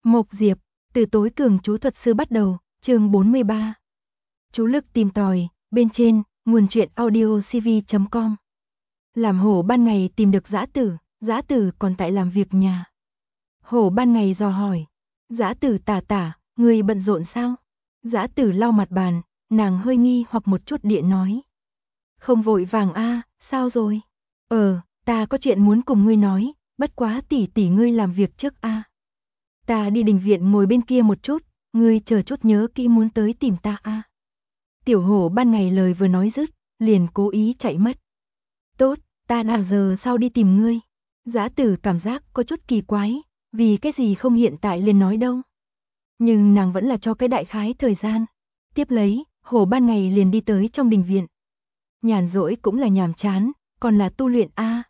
Mộc Diệp, từ tối cường chú thuật sư bắt đầu, chương 43. Chú lực tìm tòi, bên trên, nguồn truyện audiocv.com. Làm hổ ban ngày tìm được Dã Tử còn tại làm việc nhà. Hổ ban ngày dò hỏi, Dã Tử tả, người bận rộn sao? Dã Tử lau mặt bàn, nàng hơi nghi hoặc một chút địa nói. Không vội vàng a, sao rồi? Ta có chuyện muốn cùng ngươi nói, bất quá tỷ ngươi làm việc trước a. Ta đi đình viện ngồi bên kia một chút, ngươi chờ chút nhớ kỹ muốn tới tìm ta a. Tiểu hổ ban ngày lời vừa nói dứt, liền cố ý chạy mất. Tốt, ta nào giờ sau đi tìm ngươi. Dã Tử cảm giác có chút kỳ quái, vì cái gì không hiện tại liền nói đâu. Nhưng nàng vẫn là cho cái đại khái thời gian. Tiếp lấy, hổ ban ngày liền đi tới trong đình viện. Nhàn rỗi cũng là nhàm chán, còn là tu luyện a.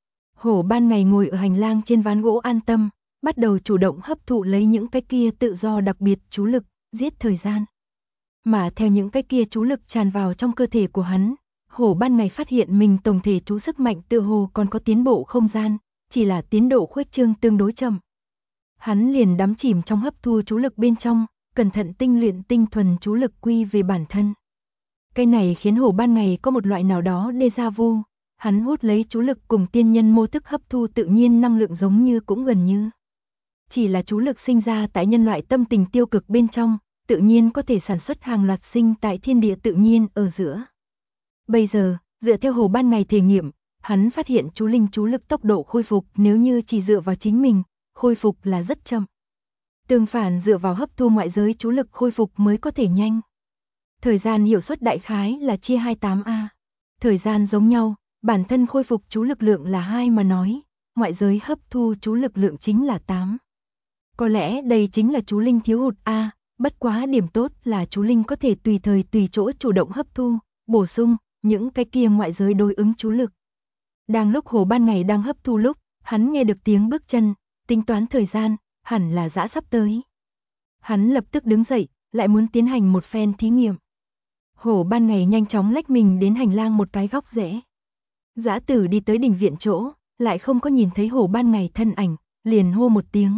Hổ ban ngày ngồi ở hành lang trên ván gỗ an tâm, bắt đầu chủ động hấp thụ lấy những cái kia tự do đặc biệt chú lực, giết thời gian. Mà theo những cái kia chú lực tràn vào trong cơ thể của hắn, hổ ban ngày phát hiện mình tổng thể chú sức mạnh tựa hồ còn có tiến bộ không gian, chỉ là tiến độ khuếch trương tương đối chậm. Hắn liền đắm chìm trong hấp thu chú lực bên trong, cẩn thận tinh luyện tinh thuần chú lực quy về bản thân. Cái này khiến hổ ban ngày có một loại nào đó déjà vu, hắn hút lấy chú lực cùng tiên nhân mô thức hấp thu tự nhiên năng lượng giống như cũng gần như. Chỉ là chú lực sinh ra tại nhân loại tâm tình tiêu cực bên trong, tự nhiên có thể sản xuất hàng loạt sinh tại thiên địa tự nhiên ở giữa. Bây giờ, dựa theo hổ ban ngày thể nghiệm, hắn phát hiện chú linh chú lực tốc độ khôi phục nếu như chỉ dựa vào chính mình, khôi phục là rất chậm. Tương phản dựa vào hấp thu ngoại giới chú lực khôi phục mới có thể nhanh. Thời gian hiệu suất đại khái là chia 28A. Thời gian giống nhau, bản thân khôi phục chú lực lượng là 2 mà nói, ngoại giới hấp thu chú lực lượng chính là 8. Có lẽ đây chính là chú linh thiếu hụt A, bất quá điểm tốt là chú linh có thể tùy thời tùy chỗ chủ động hấp thu, bổ sung những cái kia ngoại giới đối ứng chú lực. Đang lúc hổ ban ngày đang hấp thu lúc, hắn nghe được tiếng bước chân, tính toán thời gian, hẳn là Dã sắp tới. Hắn lập tức đứng dậy, lại muốn tiến hành một phen thí nghiệm. Hổ ban ngày nhanh chóng lách mình đến hành lang một cái góc rẽ. Dã Tử đi tới đình viện chỗ, lại không có nhìn thấy hổ ban ngày thân ảnh, liền hô một tiếng.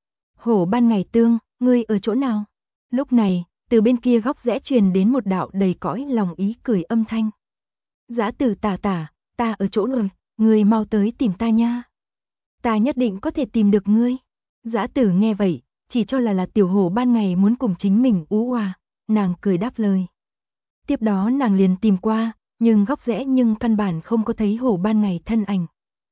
Hổ ban ngày tương, ngươi ở chỗ nào? Lúc này, từ bên kia góc rẽ truyền đến một đạo đầy cõi lòng ý cười âm thanh. Dã Tử tả, ta ở chỗ rồi, ngươi mau tới tìm ta nha. Ta nhất định có thể tìm được ngươi. Dã Tử nghe vậy, chỉ cho là tiểu hổ ban ngày muốn cùng chính mình ú oa, nàng cười đáp lời. Tiếp đó nàng liền tìm qua, nhưng góc rẽ nhưng căn bản không có thấy hổ ban ngày thân ảnh.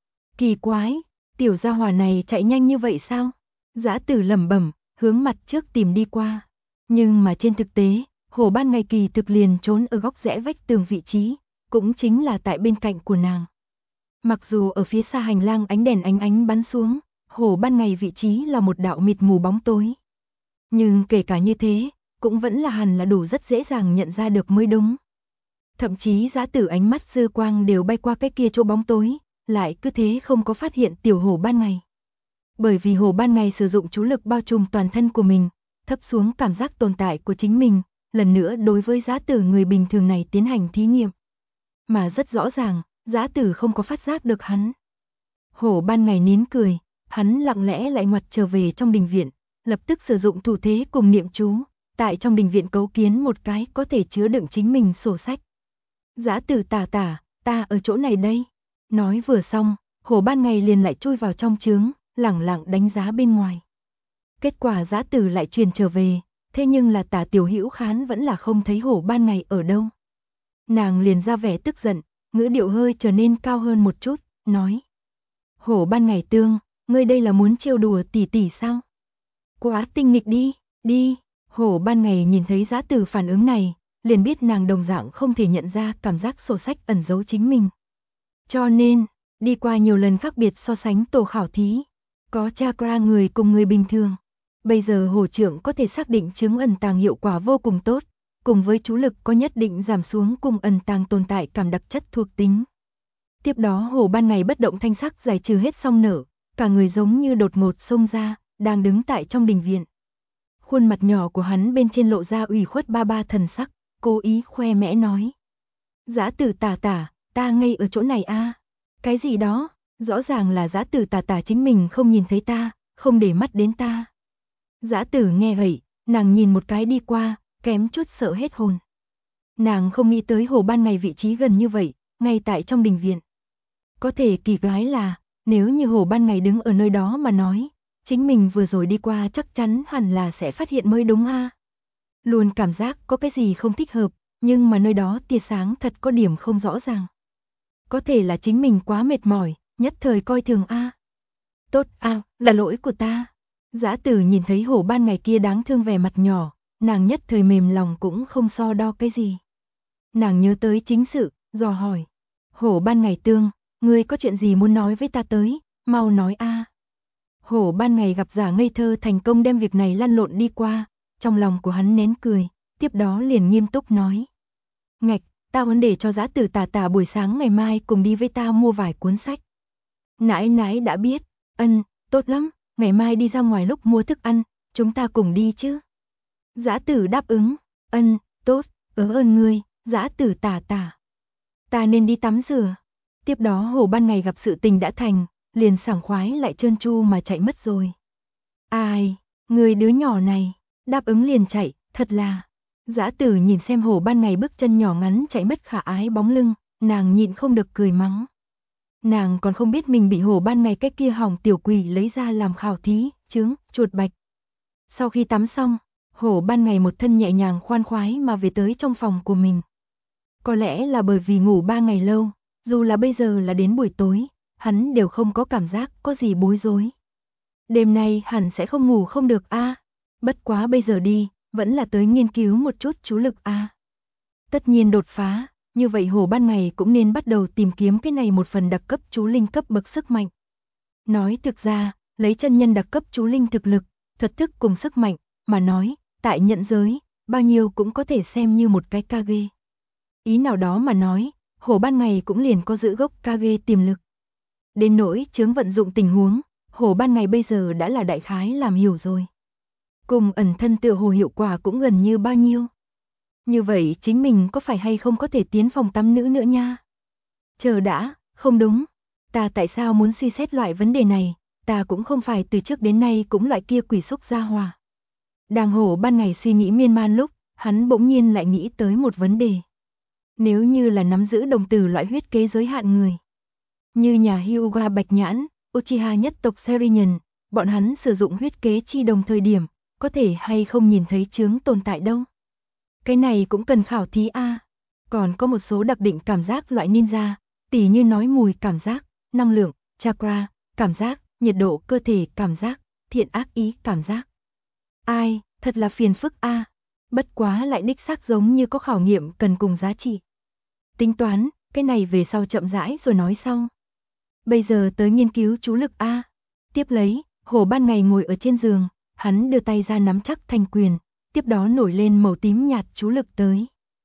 Kỳ quái, tiểu gia hỏa này chạy nhanh như vậy sao? Dã Tử lẩm bẩm, hướng mặt trước tìm đi qua. Nhưng mà trên thực tế, hổ ban ngày kỳ thực liền trốn ở góc rẽ vách tường vị trí, cũng chính là tại bên cạnh của nàng. Mặc dù ở phía xa hành lang ánh đèn ánh bắn xuống, hổ ban ngày vị trí là một đạo mịt mù bóng tối. Nhưng kể cả như thế, cũng vẫn là hẳn là đủ rất dễ dàng nhận ra được mới đúng. Thậm chí Dã Tử ánh mắt dư quang đều bay qua cái kia chỗ bóng tối, lại cứ thế không có phát hiện tiểu hổ ban ngày. Bởi vì hổ ban ngày sử dụng chú lực bao trùm toàn thân của mình, thấp xuống cảm giác tồn tại của chính mình, lần nữa đối với Dã Tử người bình thường này tiến hành thí nghiệm. Mà rất rõ ràng, Dã Tử không có phát giác được hắn. Hổ ban ngày nín cười, hắn lặng lẽ lại ngoặt trở về trong đình viện, lập tức sử dụng thủ thế cùng niệm chú, tại trong đình viện cấu kiến một cái có thể chứa đựng chính mình sổ sách. Dã Tử tả, ta ở chỗ này đây. Nói vừa xong, hổ ban ngày liền lại chui vào trong trướng, lẳng lặng đánh giá bên ngoài. Kết quả Dã Tử lại truyền trở về, thế nhưng là Tả Tiểu Hữu Khán vẫn là không thấy hổ ban ngày ở đâu. Nàng liền ra vẻ tức giận, ngữ điệu hơi trở nên cao hơn một chút, nói. Hổ ban ngày tương, ngươi đây là muốn trêu đùa tỷ sao? Quá tinh nghịch đi. Hổ ban ngày nhìn thấy Dã Tử phản ứng này, liền biết nàng đồng dạng không thể nhận ra cảm giác sổ sách ẩn giấu chính mình. Cho nên, đi qua nhiều lần khác biệt so sánh tổ khảo thí, có chakra người cùng người bình thường. Bây giờ hổ trưởng có thể xác định chứng ẩn tàng hiệu quả vô cùng tốt, cùng với chú lực có nhất định giảm xuống cùng ẩn tàng tồn tại cảm đặc chất thuộc tính. Tiếp đó hổ ban ngày bất động thanh sắc giải trừ hết xong nở, cả người giống như đột ngột xông ra, đang đứng tại trong đình viện. Khuôn mặt nhỏ của hắn bên trên lộ ra ủy khuất ba thần sắc, cố ý khoe mẽ nói. Dã Tử tả, ta ngay ở chỗ này a. Cái gì đó, rõ ràng là Dã Tử tả chính mình không nhìn thấy ta, không để mắt đến ta. Dã Tử nghe vậy, nàng nhìn một cái đi qua, kém chút sợ hết hồn. Nàng không nghĩ tới Hồ Ban Ngày vị trí gần như vậy, ngay tại trong đình viện. Có thể kỳ quái là, nếu như Hồ Ban Ngày đứng ở nơi đó mà nói, chính mình vừa rồi đi qua chắc chắn hẳn là sẽ phát hiện mới đúng a. Luôn cảm giác có cái gì không thích hợp, nhưng mà nơi đó tia sáng thật có điểm không rõ ràng. Có thể là chính mình quá mệt mỏi, nhất thời coi thường a. Tốt a, là lỗi của ta. Dã Tử nhìn thấy Hồ Ban Ngày kia đáng thương vẻ mặt nhỏ, nàng nhất thời mềm lòng cũng không so đo cái gì. Nàng nhớ tới chính sự, dò hỏi. Hổ Ban Ngày tương, ngươi có chuyện gì muốn nói với ta tới, mau nói a. Hổ Ban Ngày gặp Giả Ngây Thơ thành công đem việc này lăn lộn đi qua, trong lòng của hắn nén cười, tiếp đó liền nghiêm túc nói. Ngạch, ta muốn để cho Dã Tử Tà Tà buổi sáng ngày mai cùng đi với ta mua vài cuốn sách. Nãi nãi đã biết, tốt lắm, ngày mai đi ra ngoài lúc mua thức ăn, chúng ta cùng đi chứ. Dã Tử đáp ứng, tốt, ơn ngươi, Dã Tử Tà Tà. Ta nên đi tắm rửa. Tiếp đó Hồ Ban Ngày gặp sự tình đã thành, liền sảng khoái lại trơn tru mà chạy mất rồi. Ai, người đứa nhỏ này, đáp ứng liền chạy, thật là. Dã Tử nhìn xem Hồ Ban Ngày bước chân nhỏ ngắn chạy mất khả ái bóng lưng, nàng nhịn không được cười mắng. Nàng còn không biết mình bị Hồ Ban Ngày cái kia hỏng tiểu quỷ lấy ra làm khảo thí, trứng, chuột bạch. Sau khi tắm xong, Hồ Ban Ngày một thân nhẹ nhàng khoan khoái mà về tới trong phòng của mình. Có lẽ là bởi vì ngủ 3 ngày lâu, dù là bây giờ là đến buổi tối, hắn đều không có cảm giác có gì bối rối. Đêm nay hẳn sẽ không ngủ không được a. Bất quá bây giờ đi, vẫn là tới nghiên cứu một chút chú lực a. Tất nhiên đột phá, như vậy Hồ Ban Ngày cũng nên bắt đầu tìm kiếm cái này một phần đặc cấp chú linh cấp bậc sức mạnh. Nói thực ra, lấy chân nhân đặc cấp chú linh thực lực, thuật thức cùng sức mạnh, mà nói, tại nhận giới, bao nhiêu cũng có thể xem như một cái kage. Ý nào đó mà nói, Hồ Ban Ngày cũng liền có giữ gốc kage tiềm lực. Đến nỗi chướng vận dụng tình huống, Hồ Ban Ngày bây giờ đã là đại khái làm hiểu rồi. Cùng ẩn thân tựa hồ hiệu quả cũng gần như bao nhiêu. Như vậy chính mình có phải hay không có thể tiến phòng tắm nữ nữa nha? Chờ đã, không đúng. Ta tại sao muốn suy xét loại vấn đề này, ta cũng không phải từ trước đến nay cũng loại kia quỷ xúc gia hòa. Đang Hồ Ban Ngày suy nghĩ miên man lúc, hắn bỗng nhiên lại nghĩ tới một vấn đề. Nếu như là nắm giữ đồng tử loại huyết kế giới hạn người, như nhà Hyuga Bạch Nhãn, Uchiha nhất tộc Serinhân, bọn hắn sử dụng huyết kế chi đồng thời điểm, có thể hay không nhìn thấy chướng tồn tại đâu. Cái này cũng cần khảo thí a. Còn có một số đặc định cảm giác loại ninja, tỉ như nói mùi cảm giác, năng lượng, chakra, cảm giác, nhiệt độ cơ thể cảm giác, thiện ác ý cảm giác. Ai, thật là phiền phức a. Bất quá lại đích xác giống như có khảo nghiệm cần cùng giá trị. Tính toán, cái này về sau chậm rãi rồi nói sau. Bây giờ tới nghiên cứu chú lực a. Tiếp lấy, Hồ Ban Ngày ngồi ở trên giường, hắn đưa tay ra nắm chắc thành quyền, tiếp đó nổi lên màu tím nhạt chú lực tới.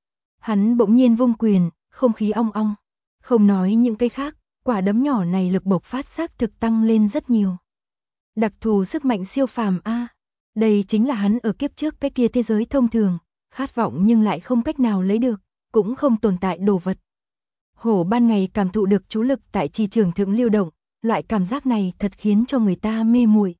Hắn bỗng nhiên vung quyền, không khí ong ong. Không nói những cái khác, quả đấm nhỏ này lực bộc phát xác thực tăng lên rất nhiều. Đặc thù sức mạnh siêu phàm a. Đây chính là hắn ở kiếp trước cái kia thế giới thông thường, khát vọng nhưng lại không cách nào lấy được, cũng không tồn tại đồ vật. Hổ Ban Ngày cảm thụ được chú lực tại chi trường thượng lưu động, loại cảm giác này thật khiến cho người ta mê muội.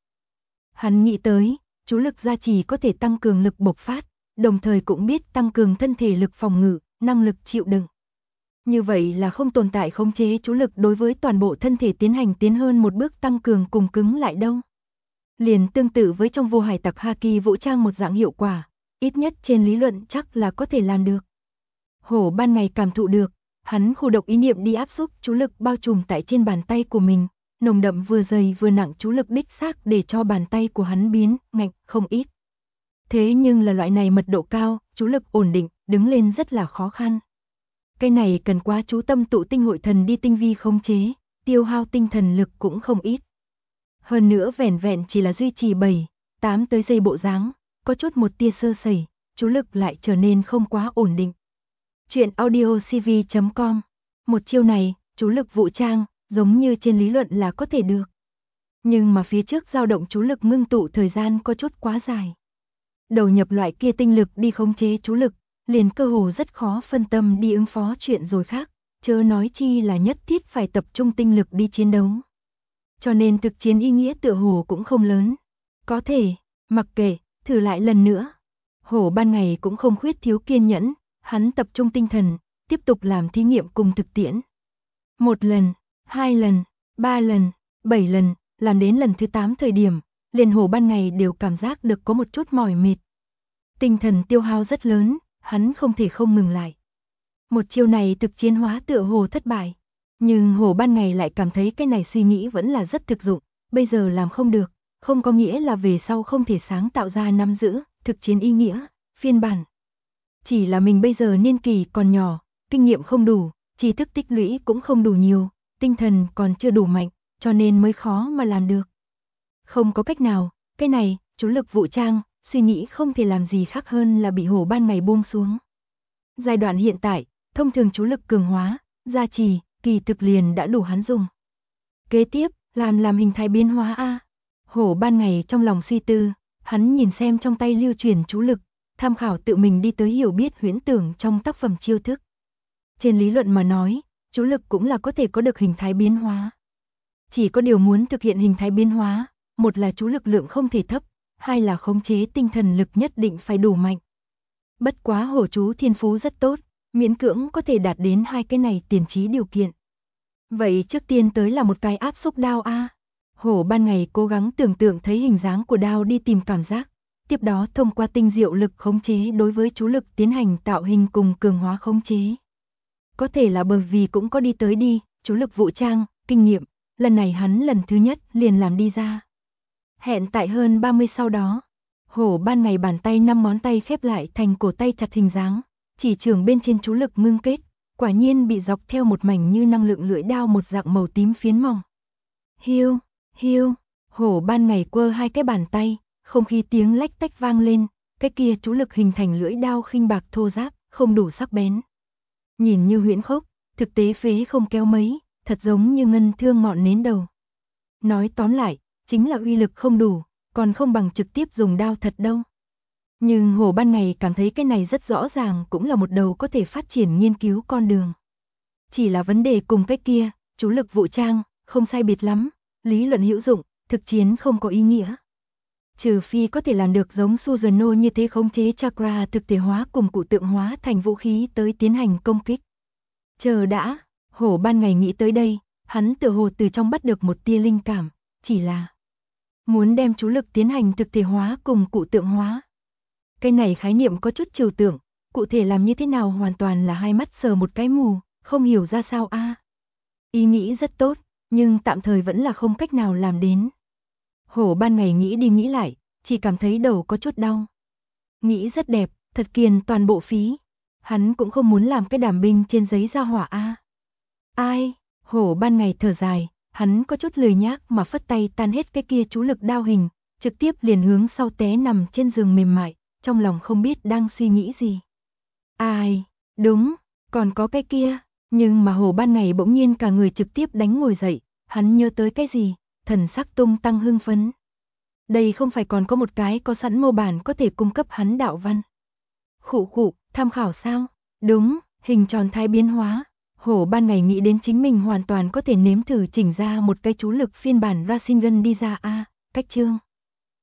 Hắn nghĩ tới, chú lực gia trì có thể tăng cường lực bộc phát, đồng thời cũng biết tăng cường thân thể lực phòng ngự, năng lực chịu đựng. Như vậy là không tồn tại khống chế chú lực đối với toàn bộ thân thể tiến hơn một bước tăng cường cùng cứng lại đâu. Liền tương tự với trong vô hải tặc Haki vũ trang một dạng hiệu quả, ít nhất trên lý luận chắc là có thể làm được. Hổ Ban Ngày cảm thụ được, hắn khu động ý niệm đi áp xúc chú lực bao trùm tại trên bàn tay của mình, nồng đậm vừa dày vừa nặng chú lực đích xác để cho bàn tay của hắn biến ngạnh không ít. Thế nhưng là loại này mật độ cao, chú lực ổn định, đứng lên rất là khó khăn. Cái này cần quá chú tâm tụ tinh hội thần đi tinh vi khống chế, tiêu hao tinh thần lực cũng không ít. Hơn nữa vẻn vẹn chỉ là duy trì 7-8 tới giây bộ dáng, có chút một tia sơ sẩy, chú lực lại trở nên không quá ổn định. Chuyện audiocv.com. Một chiêu này, chú lực vũ trang, giống như trên lý luận là có thể được. Nhưng mà phía trước dao động chú lực ngưng tụ thời gian có chút quá dài. Đầu nhập loại kia tinh lực đi khống chế chú lực, liền cơ hồ rất khó phân tâm đi ứng phó chuyện rồi khác, chớ nói chi là nhất thiết phải tập trung tinh lực đi chiến đấu. Cho nên thực chiến ý nghĩa tựa hồ cũng không lớn. Có thể, Mặc kệ, thử lại lần nữa. Hổ ban ngày cũng không khuyết thiếu kiên nhẫn, hắn tập trung tinh thần, tiếp tục làm thí nghiệm cùng thực tiễn. 1 lần, 2 lần, 3 lần, 7 lần, làm đến lần thứ 8 thời điểm, liền hổ ban ngày đều cảm giác được có một chút mỏi mệt. Tinh thần tiêu hao rất lớn, hắn không thể không ngừng lại. Một chiêu này thực chiến hóa tựa hồ thất bại, nhưng hổ ban ngày lại cảm thấy cái này suy nghĩ vẫn là rất thực dụng, bây giờ làm không được, không có nghĩa là về sau không thể sáng tạo ra nắm giữ, thực chiến ý nghĩa, phiên bản. Chỉ là mình bây giờ niên kỳ còn nhỏ, kinh nghiệm không đủ, tri thức tích lũy cũng không đủ nhiều, tinh thần còn chưa đủ mạnh, cho nên mới khó mà làm được. Không có cách nào, cái này, chú lực vũ trang, suy nghĩ không thể làm gì khác hơn là bị hổ ban ngày buông xuống. Giai đoạn hiện tại, thông thường chú lực cường hóa, gia trì, kỳ thực liền đã đủ hắn dùng. Kế tiếp, làm hình thái biến hóa a. Hổ ban ngày trong lòng suy tư, hắn nhìn xem trong tay lưu truyền chú lực, tham khảo tự mình đi tới hiểu biết huyễn tưởng trong tác phẩm chiêu thức. Trên lý luận mà nói, chú lực cũng là có thể có được hình thái biến hóa. Chỉ có điều muốn thực hiện hình thái biến hóa, một là chú lực lượng không thể thấp, hai là khống chế tinh thần lực nhất định phải đủ mạnh. Bất quá hổ chú thiên phú rất tốt, miễn cưỡng có thể đạt đến hai cái này tiền trí điều kiện. Vậy trước tiên tới là một cái áp xúc đao a. Hổ ban ngày cố gắng tưởng tượng thấy hình dáng của đao đi tìm cảm giác, tiếp đó thông qua tinh diệu lực khống chế đối với chú lực tiến hành tạo hình cùng cường hóa khống chế. Có thể là bởi vì cũng có đi tới đi, chú lực vũ trang, kinh nghiệm, lần này hắn lần thứ nhất liền làm đi ra. Hẹn tại hơn 30 sau đó, hổ ban ngày bàn tay 5 ngón tay khép lại thành cổ tay chặt hình dáng, chỉ trường bên trên chú lực ngưng kết, quả nhiên bị dọc theo một mảnh như năng lượng lưỡi đao một dạng màu tím phiến mỏng. Hiu, hiu, hổ ban ngày quơ hai cái bàn tay, không khí tiếng lách tách vang lên, cái kia chú lực hình thành lưỡi đao khinh bạc thô ráp, không đủ sắc bén. Nhìn như huyễn khốc, thực tế phế không kéo mấy, thật giống như ngân thương ngọn nến đầu. Nói tóm lại, chính là uy lực không đủ, còn không bằng trực tiếp dùng đao thật đâu. Nhưng hổ ban ngày cảm thấy cái này rất rõ ràng cũng là một đầu có thể phát triển nghiên cứu con đường. Chỉ là vấn đề cùng cái kia, chú lực vũ trang, không sai biệt lắm, lý luận hữu dụng, thực chiến không có ý nghĩa. Trừ phi có thể làm được giống Susanoo như thế khống chế chakra thực thể hóa cùng cụ tượng hóa thành vũ khí tới tiến hành công kích. Chờ đã, hổ ban ngày nghĩ tới đây, hắn tựa hồ từ trong bắt được một tia linh cảm, chỉ là muốn đem chú lực tiến hành thực thể hóa cùng cụ tượng hóa. Cái này khái niệm có chút trừu tượng, cụ thể làm như thế nào hoàn toàn là hai mắt sờ một cái mù, không hiểu ra sao a. Ý nghĩ rất tốt, nhưng tạm thời vẫn là không cách nào làm đến. Hổ ban ngày nghĩ đi nghĩ lại, chỉ cảm thấy đầu có chút đau. Nghĩ rất đẹp, thật kiền toàn bộ phí. Hắn cũng không muốn làm cái đảm binh trên giấy ra hỏa a. Ai, hổ ban ngày thở dài, hắn có chút lười nhác mà phất tay tan hết cái kia chú lực đao hình, trực tiếp liền hướng sau té nằm trên giường mềm mại, trong lòng không biết đang suy nghĩ gì. Ai, đúng, còn có cái kia, nhưng mà hổ ban ngày bỗng nhiên cả người trực tiếp đánh ngồi dậy, hắn nhớ tới cái gì, thần sắc tung tăng hưng phấn. Đây không phải còn có một cái có sẵn mô bản có thể cung cấp hắn đạo văn. Khụ khụ, tham khảo sao? Đúng, hình tròn thái biến hóa. Hổ ban ngày nghĩ đến chính mình hoàn toàn có thể nếm thử chỉnh ra một cái chú lực phiên bản Rasengan đi ra a, cách chương.